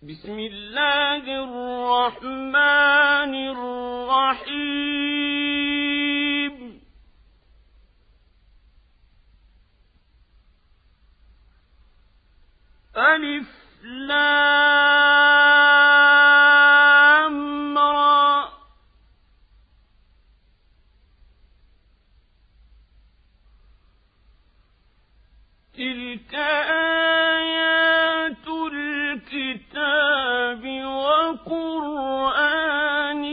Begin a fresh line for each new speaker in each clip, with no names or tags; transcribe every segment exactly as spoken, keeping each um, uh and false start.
بسم الله الرحمن الرحيم ألف لام را تلك آيات الكتاب وقرآن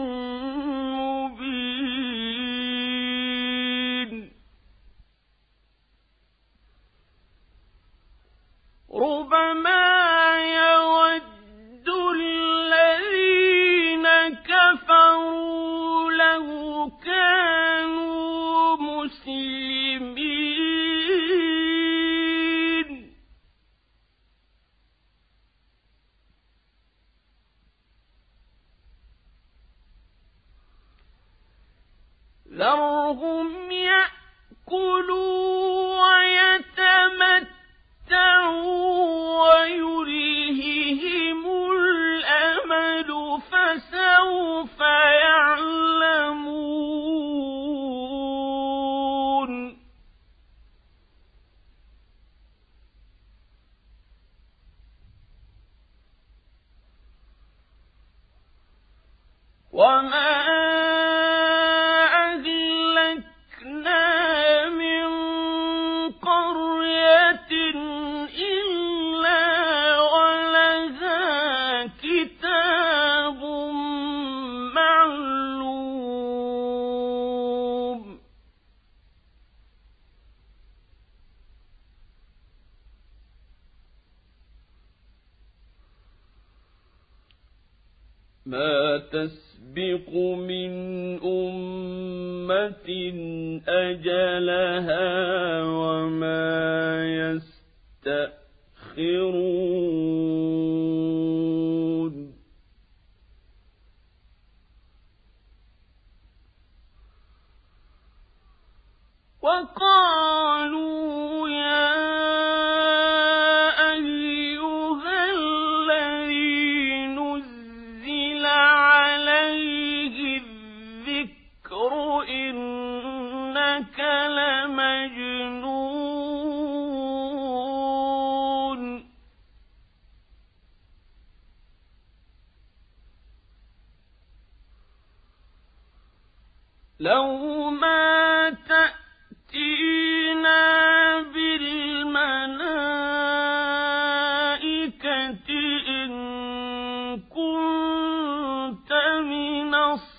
مبين ربما يود الذين كفروا لو كانوا مسلمين ذرهم يأكلوا ويتمتعوا ويلههم الأمل فسوف يعلمون وما ما تسبق من أمة أجلها وما يستأخرون وقالوا يا إنك لمجنون لو ما تأتينا بالملائكة إن كنت من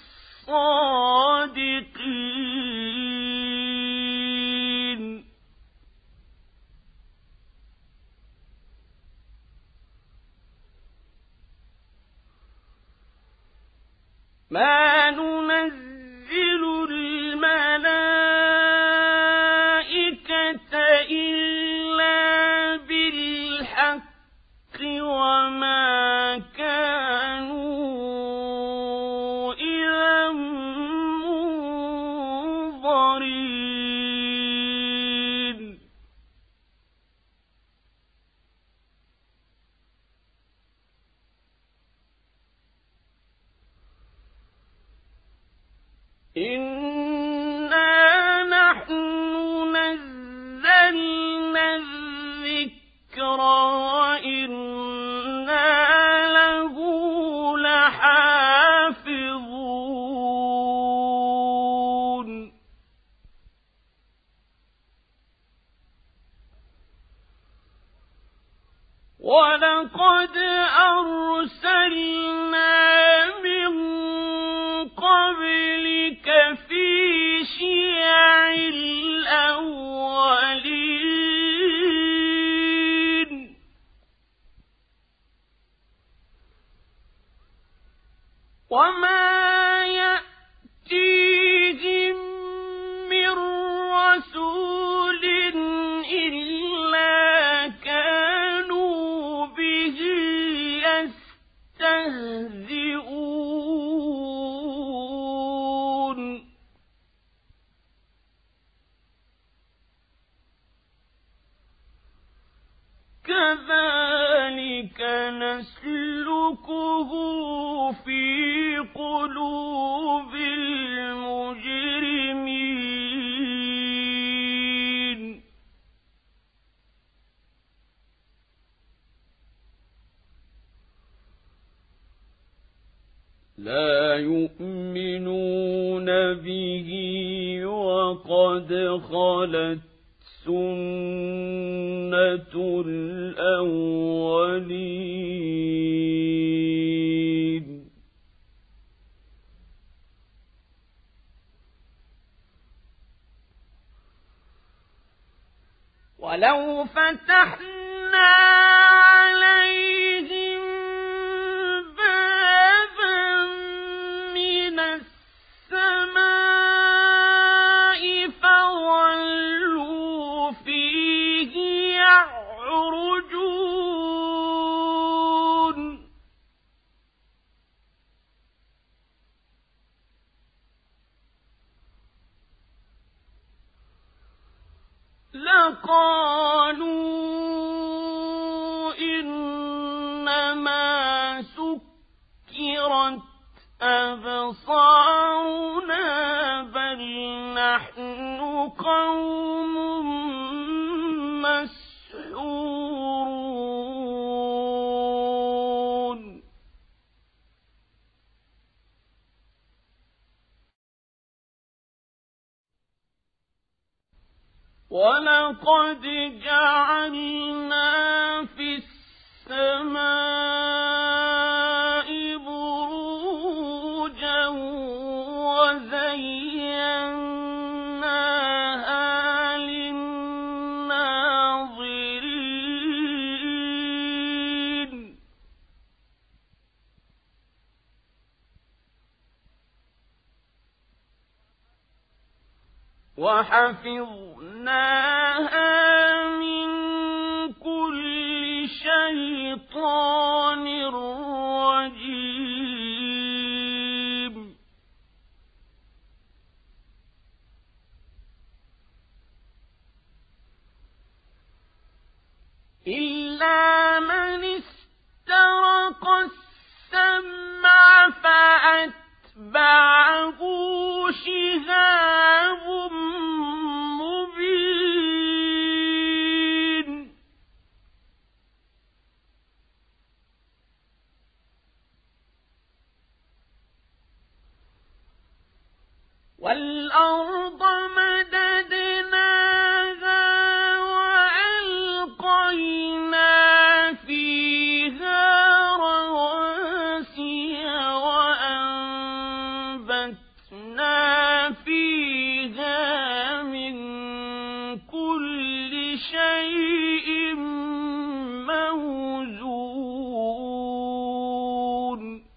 الصادقين ما ننزل الملائكة إلا بالحق وما كانوا إذا منظرين إنا نحن نزلنا الذكر وإنا له لحافظون ولقد أرسلنا من قبلك في شيع الأولين وما يأتيهم من رسول إلا كانوا به يستهزئون كذلك نسلكه نسلكه في قلوب المجرمين لا يؤمنون به وقد خلت سنة الأولين ولو فتحنا عليهم بابا من السماء فظلوا فيه يعرجون لقالوا إنما سكرت أبصارنا بل نحن قوم مسحورون ولقد جعلنا في السماء بروجا وزيناها للناظرين وحفظناها من كل شيطان رجيم إلا من استرق السمع فأتبعه شهاب مبين والأرض مددناها وألقينا فيها رواسي وأنبتنا فيها من كل شيء موزون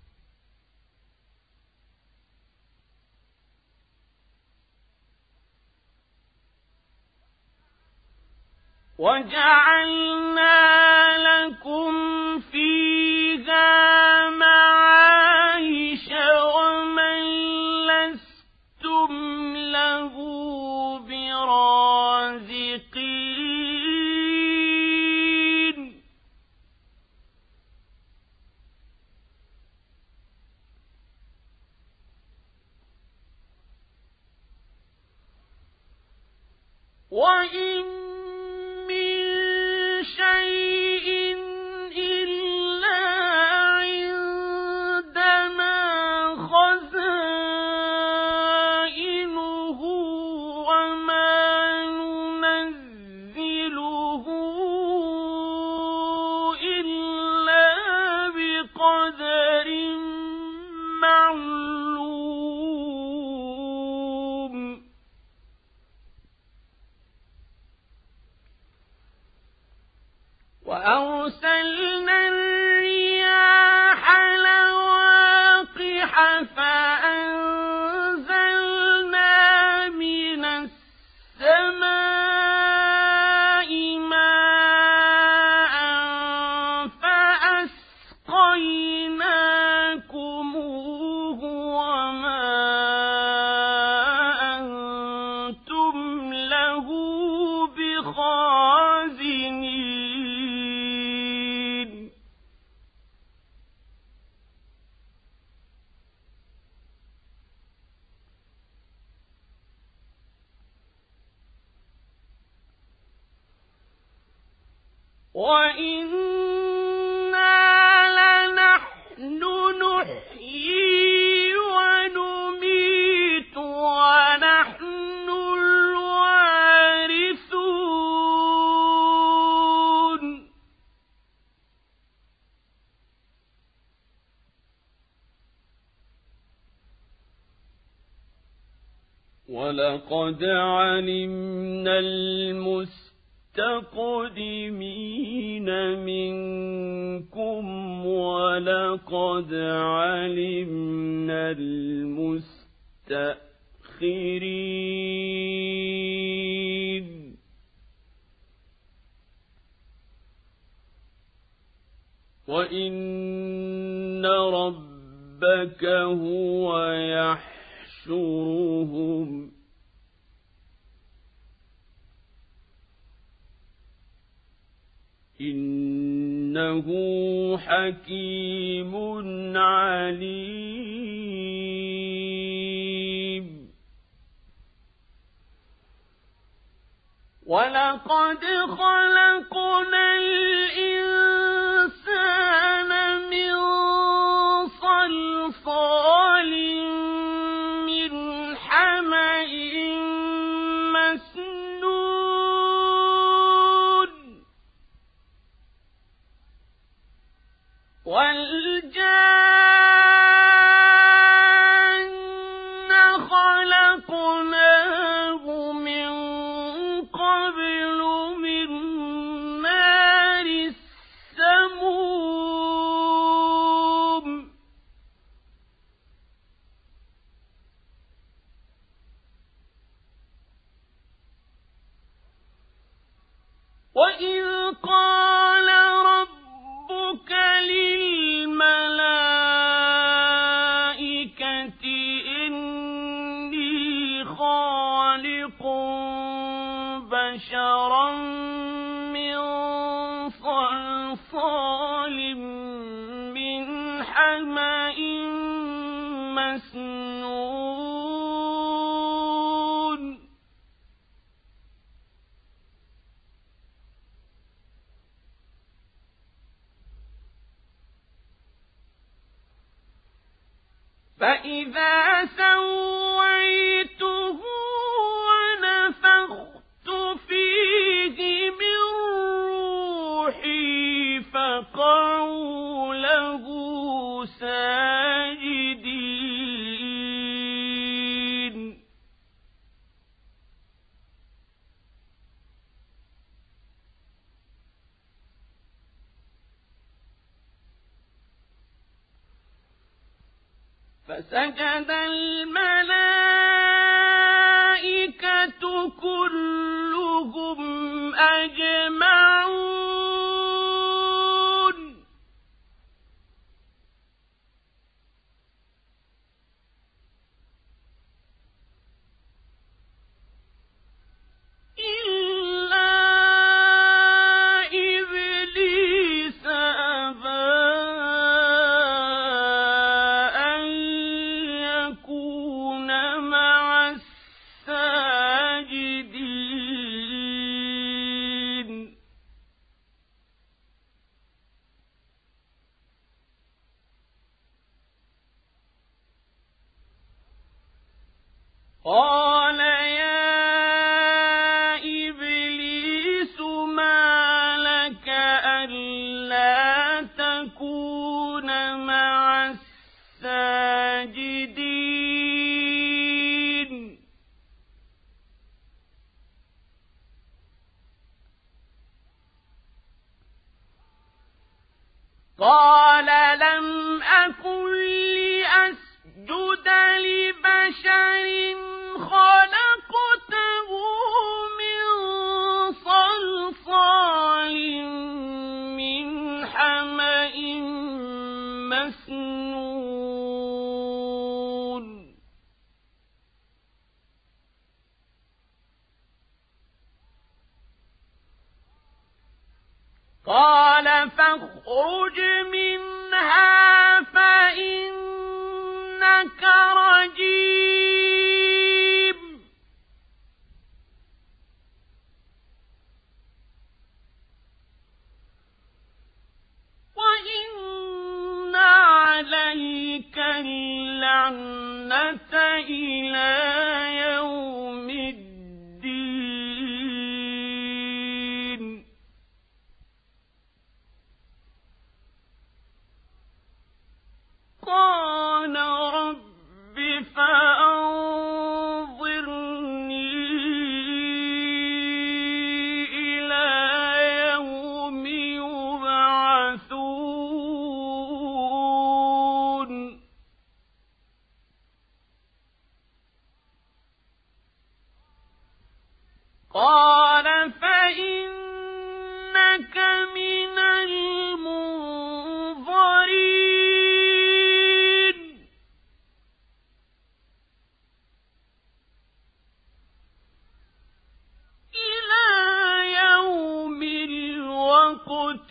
وجعلنا لكم فيها معايش ومن لستم له برازقين وإن من شيء إلا عندنا خزائنه وما ننزله إلا بقدر معلوم وأرسلنا الرياح لواقح فأنزلنا من السماء ماء فأسقيناكموه وما أنتم له بخازنين وَإِنَّا لَنَحْنُ نُحْيِي وَنُمِيتُ وَنَحْنُ الْوَارِثُونَ وَلَقَدْ عَلِمْنَا الْمُسْتَقْدِمِينَ مِنكُمْ وَلَقَدْ عَلِمْنَا الْمُسْتَأْخِرِينَ وَإِنَّ رَبَّكَ هُوَ يَحْشُرُهُمْ إِنَّهُ حَكِيمٌ عَلِيمٌ وَلَقَدْ خَلَقْنَا الْإِنسَانَ مِنْ صَلْصَالٍ مِنْ حَمَإٍ مَسْنُونٍ وَالْجَانَّ خَلَقْنَاهُ مِنْ قَبْلُ مِنْ نَارِ السَّمُومِ وَإِذْ قَالَ رَبُّكَ لِلْمَلَائِكَةِ إِنِّي خَالِقٌ بَشَرًا مِنْ صَلْصَالٍ مِنْ حَمَإٍ مَسْنُونٍ فَإِذَا سَوَّيْتُهُ وَنَفَخْتُ فِيهِ مِنْ رُوحِي فَقَعُوا لَهُ سَاجِدِينَ فَسَجَدَ الْمَلَائِكَةُ كُلُّهُمْ أَجْمَعُونَ إِلَّا إِبْلِيسَ أَبَى أَن يَكُونَ مَعَ السَّاجِدِينَ قَالَ يَا إِبْلِيسُ مَا لَكَ أَلَّا تَكُونَ مَعَ السَّاجِدِينَ قَالَ لَمْ أَكُنْ لِأَسْجُدَ لِبَشَرٍ خَلَقْتَهُ مِنْ صَلْصَالٍ مِنْ حَمَإٍ مَسْنُونٍ قَالَ فَاخْرُجْ مِنْهَا فَإِنَّكَ رَجِيمٌ عليك اللعنة إلى يوم الدين. قال رب فأنظرني إلى يوم يبعثون. قال فإنك من المنظرين إلى يوم الوقت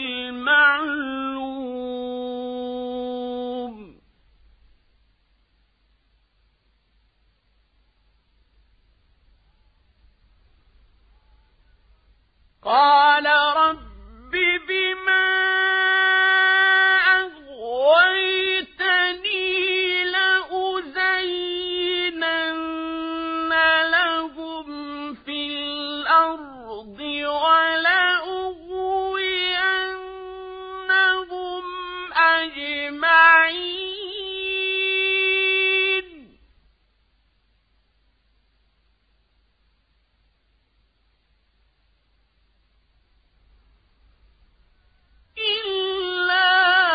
المعلوم. قال رب بما أغويتني لأزينن لهم في الأرض ولأغوينهم أجمعين. إلا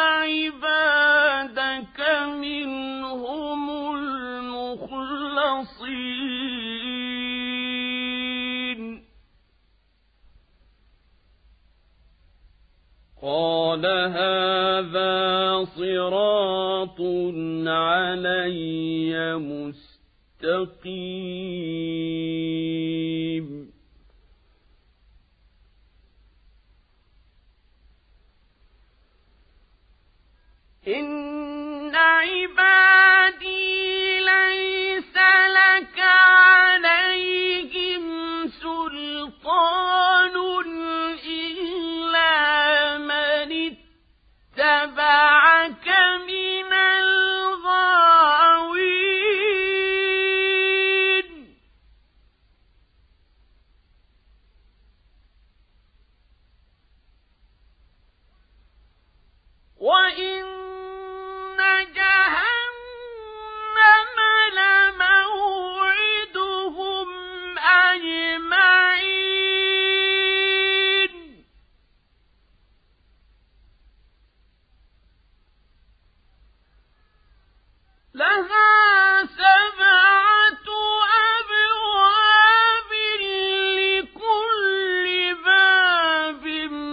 عبادك منهم المخلصين. قال هذا صراط علي مستقيم. إن عبادي ليس لك عليهم سلطان إلا من اتبعك من الغاوين. وإن جهنم لموعدهم أجمعين. لها سبعة أبواب لكل باب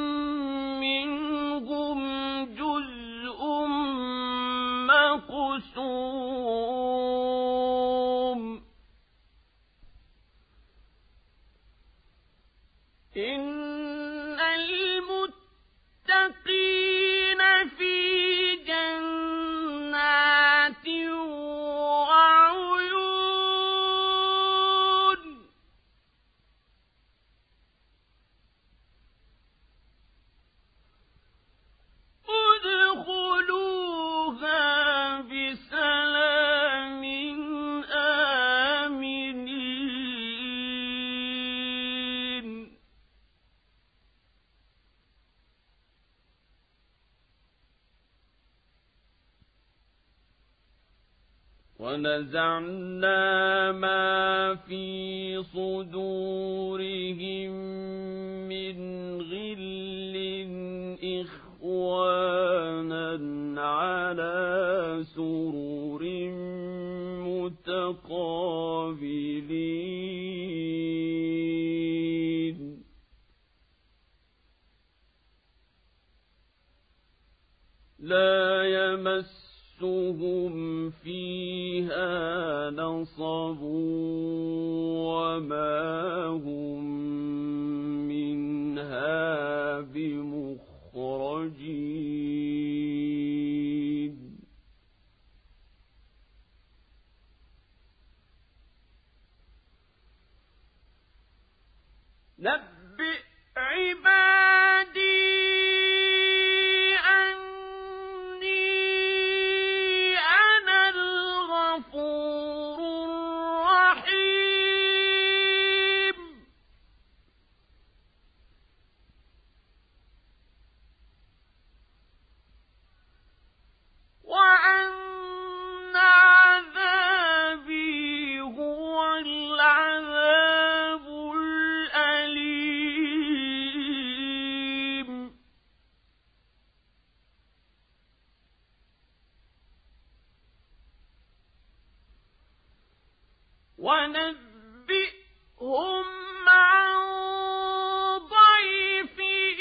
منهم جزء مقسوم. إن المتقين في جنات وعيون. ادخلوها بسلام آمنين. ونزعنا ما في صدورهم من غل إخوانا على سرر متقابلين. لا يمسهم فيها نصب وما هم منها بمخرجين. نبئ عبادي أني ونبئهم عن ضيف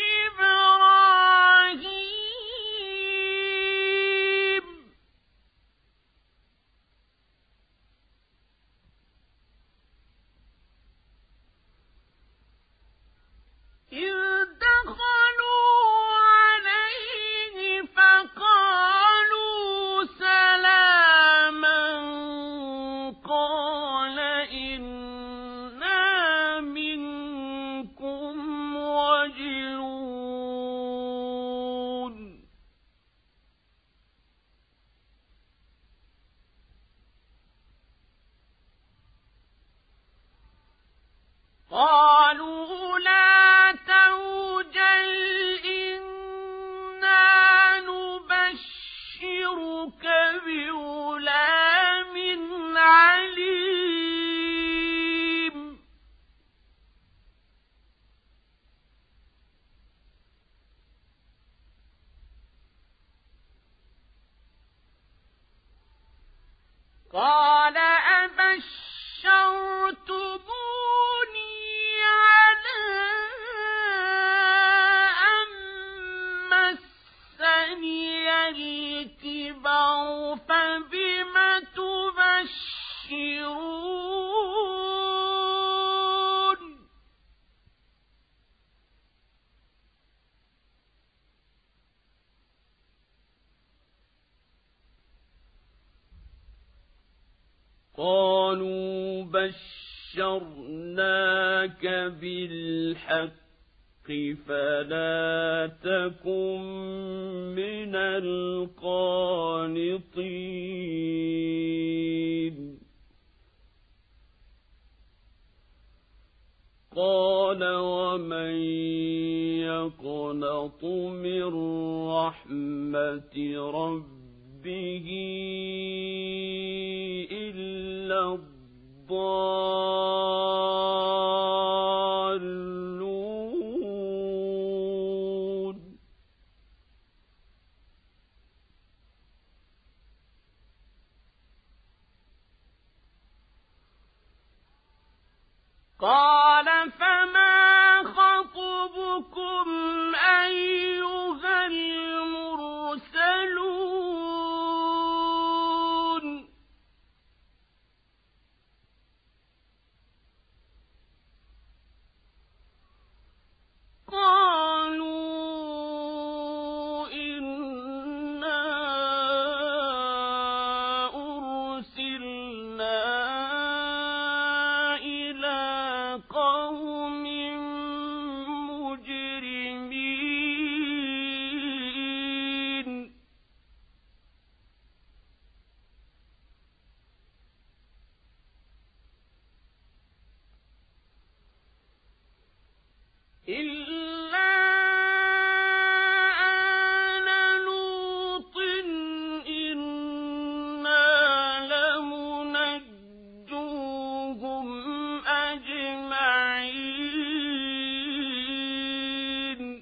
إبراهيم إذ دخلوا عليه فقالوا سلاما قال إنا منكم وجلون قالوا لا توجل إنا نبشرك بغلام عليم قال أبشرتموني على أن مسني الكبر فبم تبشرون قالوا بشرناك بالحق فلا تكن من القانطين قال ومن يقنط من رحمة ربه إلا الضالون قال فما خطبكم أيها المرسلون قالوا إنا أرسلنا إلى قوم مجرمين إلا آل لوط إنا لمنجوهم أجمعين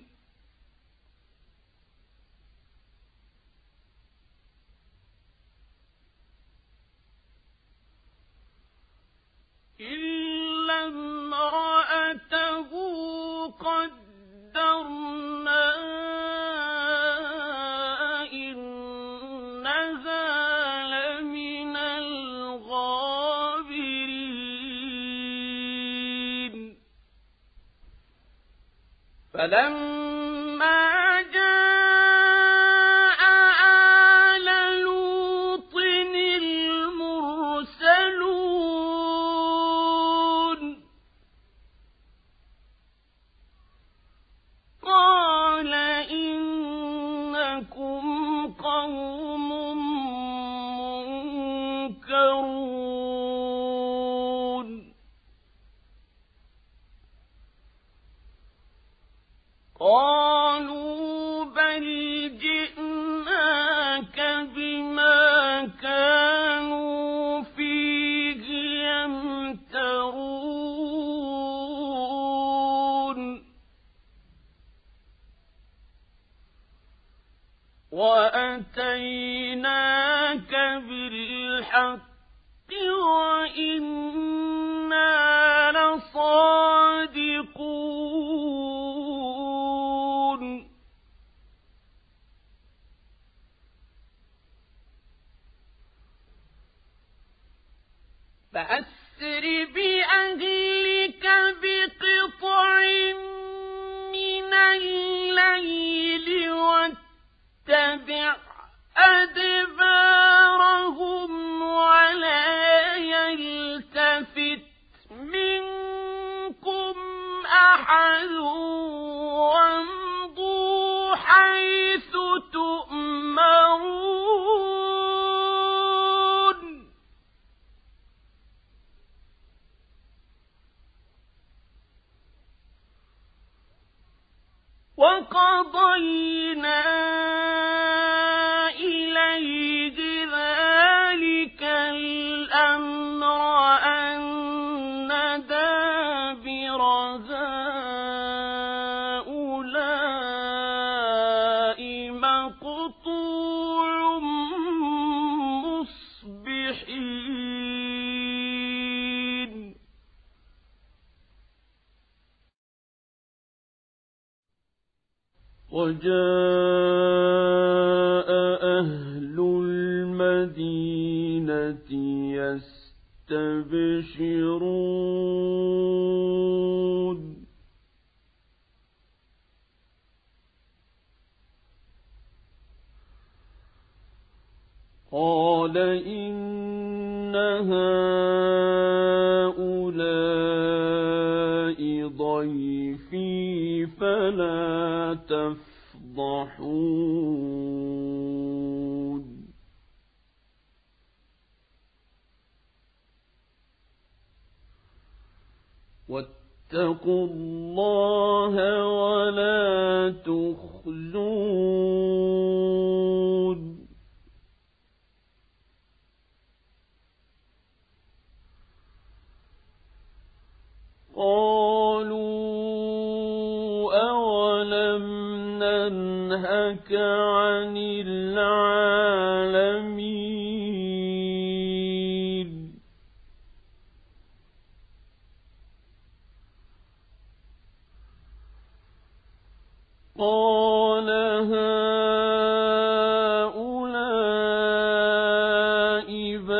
إلا امرأته قدرنا إنها لمن الغابرين فلما جاء آل لوط المرسلون قال إنكم قوم منكرون قالوا بل جئناك بما كانوا فيه يمترون وأتيناك بالحق وإنا لصادقون فأسر بأهلك بقطع من الليل واتبع أدبارهم ولا يلتفت منكم أحد وامضوا حيث تؤمرون وقضينا إليه ذلك الأمر أن دابر هؤلاء مقطوع مصبحين وجاء أهل المدينة يستبشرون قال إن هؤلاء ضيفي فلا تفضحون واتقوا الله ولا تخزون قالوا أولم ننهك عن العالمين قال هؤلاء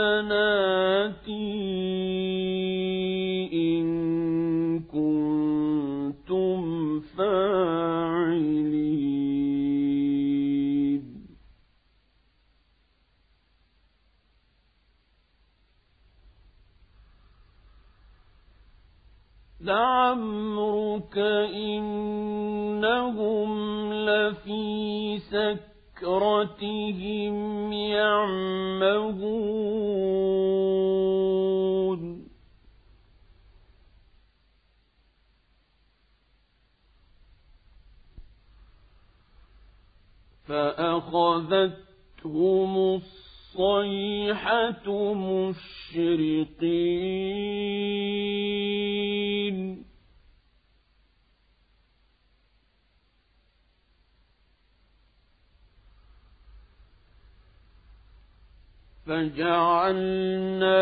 بناتي إن كنتم فاعلين لعمرك إنهم لفي سكرتهم يعمهون فأخذتهم الصيحة مشرقين فجعلنا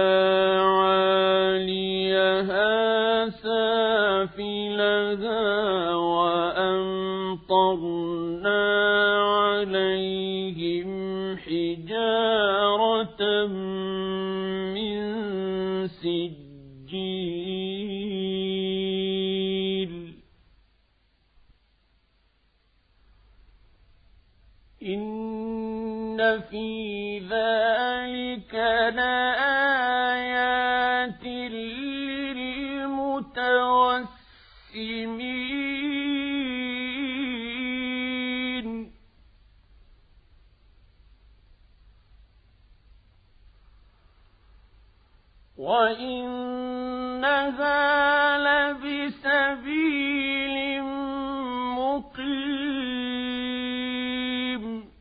عاليها سافلها وأمطرنا عليهم حجارة من سجيل إن في ذلك لآيات للمتوسمين وإنها لبسبيل مقيم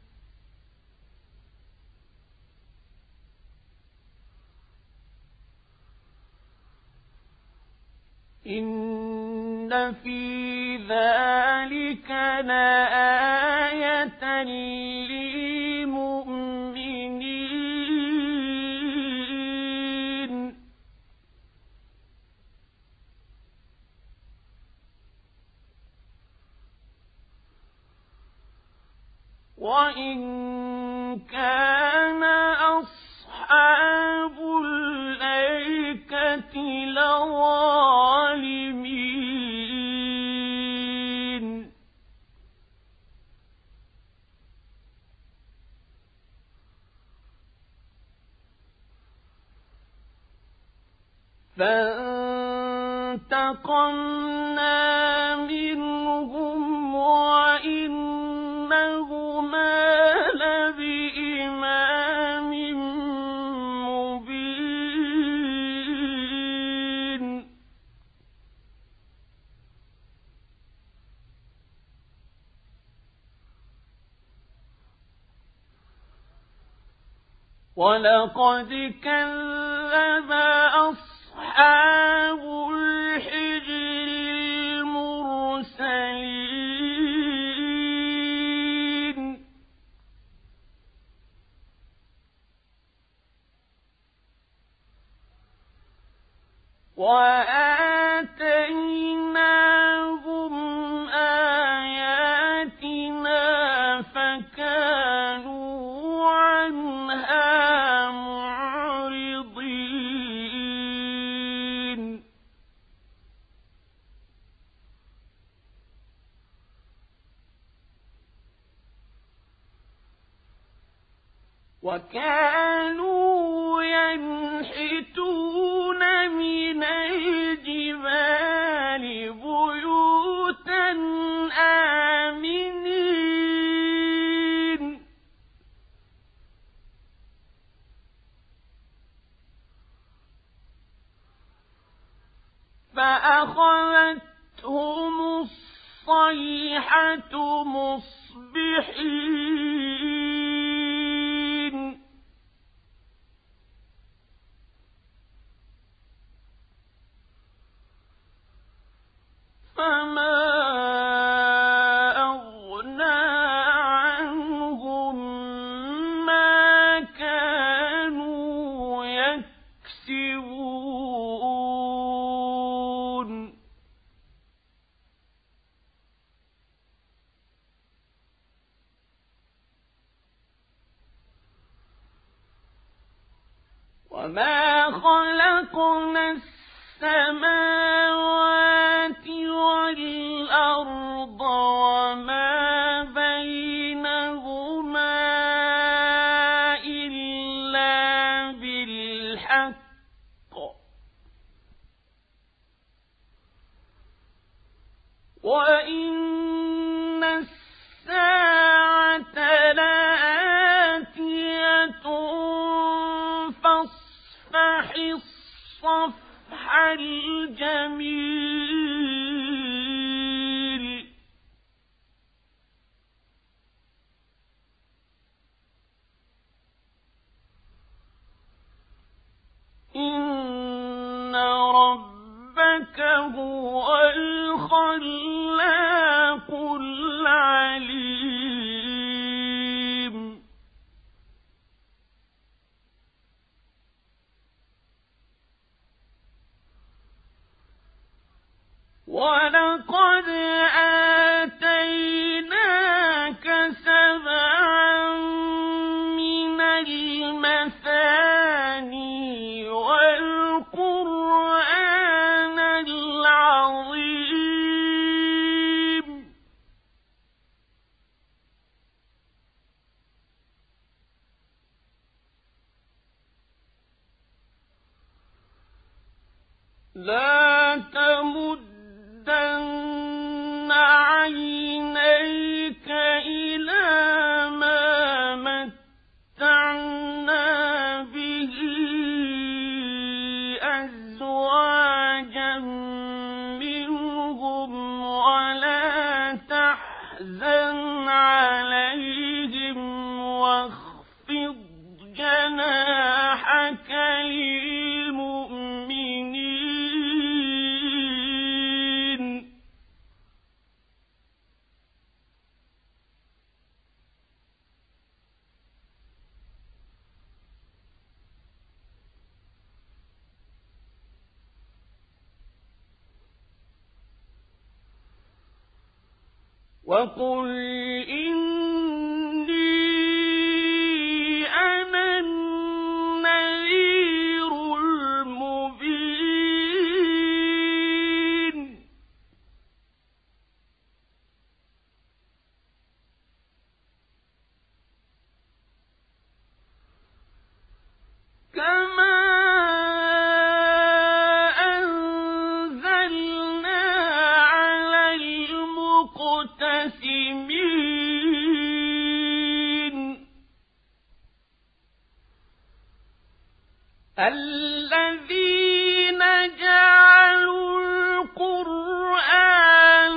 إن في ذلك لآية للمؤمنين وإن كان أصحاب الأيكة لظالمين فانتقمنا منهم وإنهما لبإمام مبين ولقد كذب أصحاب الحجر المرسلين وآتيناهم آياتنا فكانوا عنها معرضين وكانوا ينحتون من الجبال بيوتا آمنين فأخذتهم الصيحة مصبحين فما أغنى عنهم ما كانوا يكسبون وما خلقنا السماوات والأرض وما بينهما إلا بالحق وإن الساعة لآتية فاصفح الصفح الجميل إن ربك هو الخلاق العليم ولقد آتيناك سبعا من المثاني والقرآن العظيم لا تمد مدن عينيك إلى ما متعنا به أزواجا منهم ولا تحزن عليهم واخفض جناحك للمؤمنين وقل إني الذين جعلوا القرآن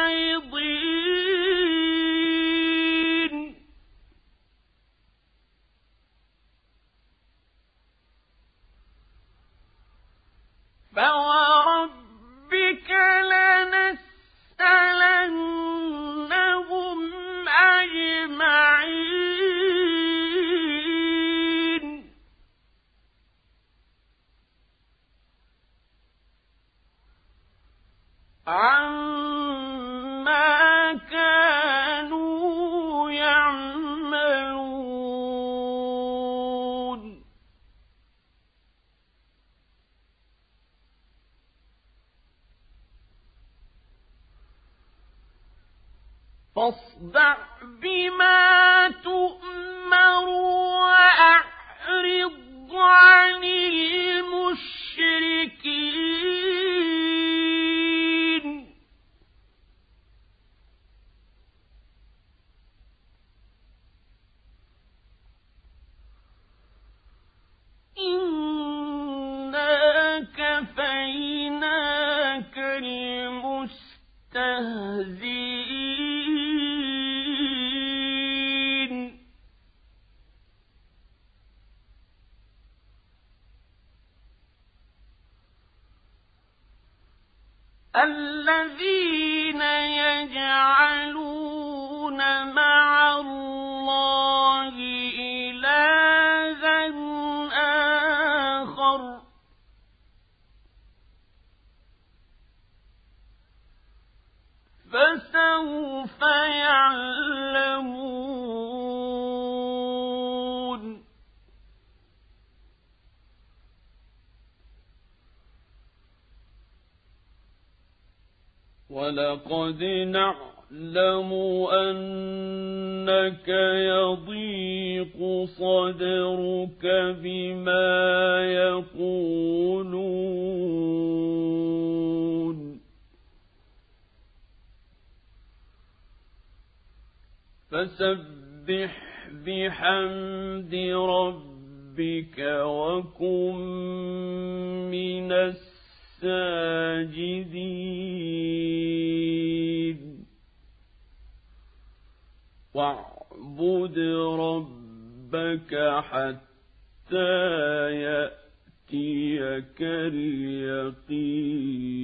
عضين فوربك لنسألنهم أجمعين عما كانوا يعملون فاصدع بما تؤمر وأعرض عن المشركين إنا كفيناك المستهزئين الذين يجعلون مع الله إلها آخر فسوف يعلمون ولقد نعلم أنك يضيق صدرك بما يقولون فسبح بحمد ربك وكن من الساجدين واعبد ربك حتى يأتيك اليقين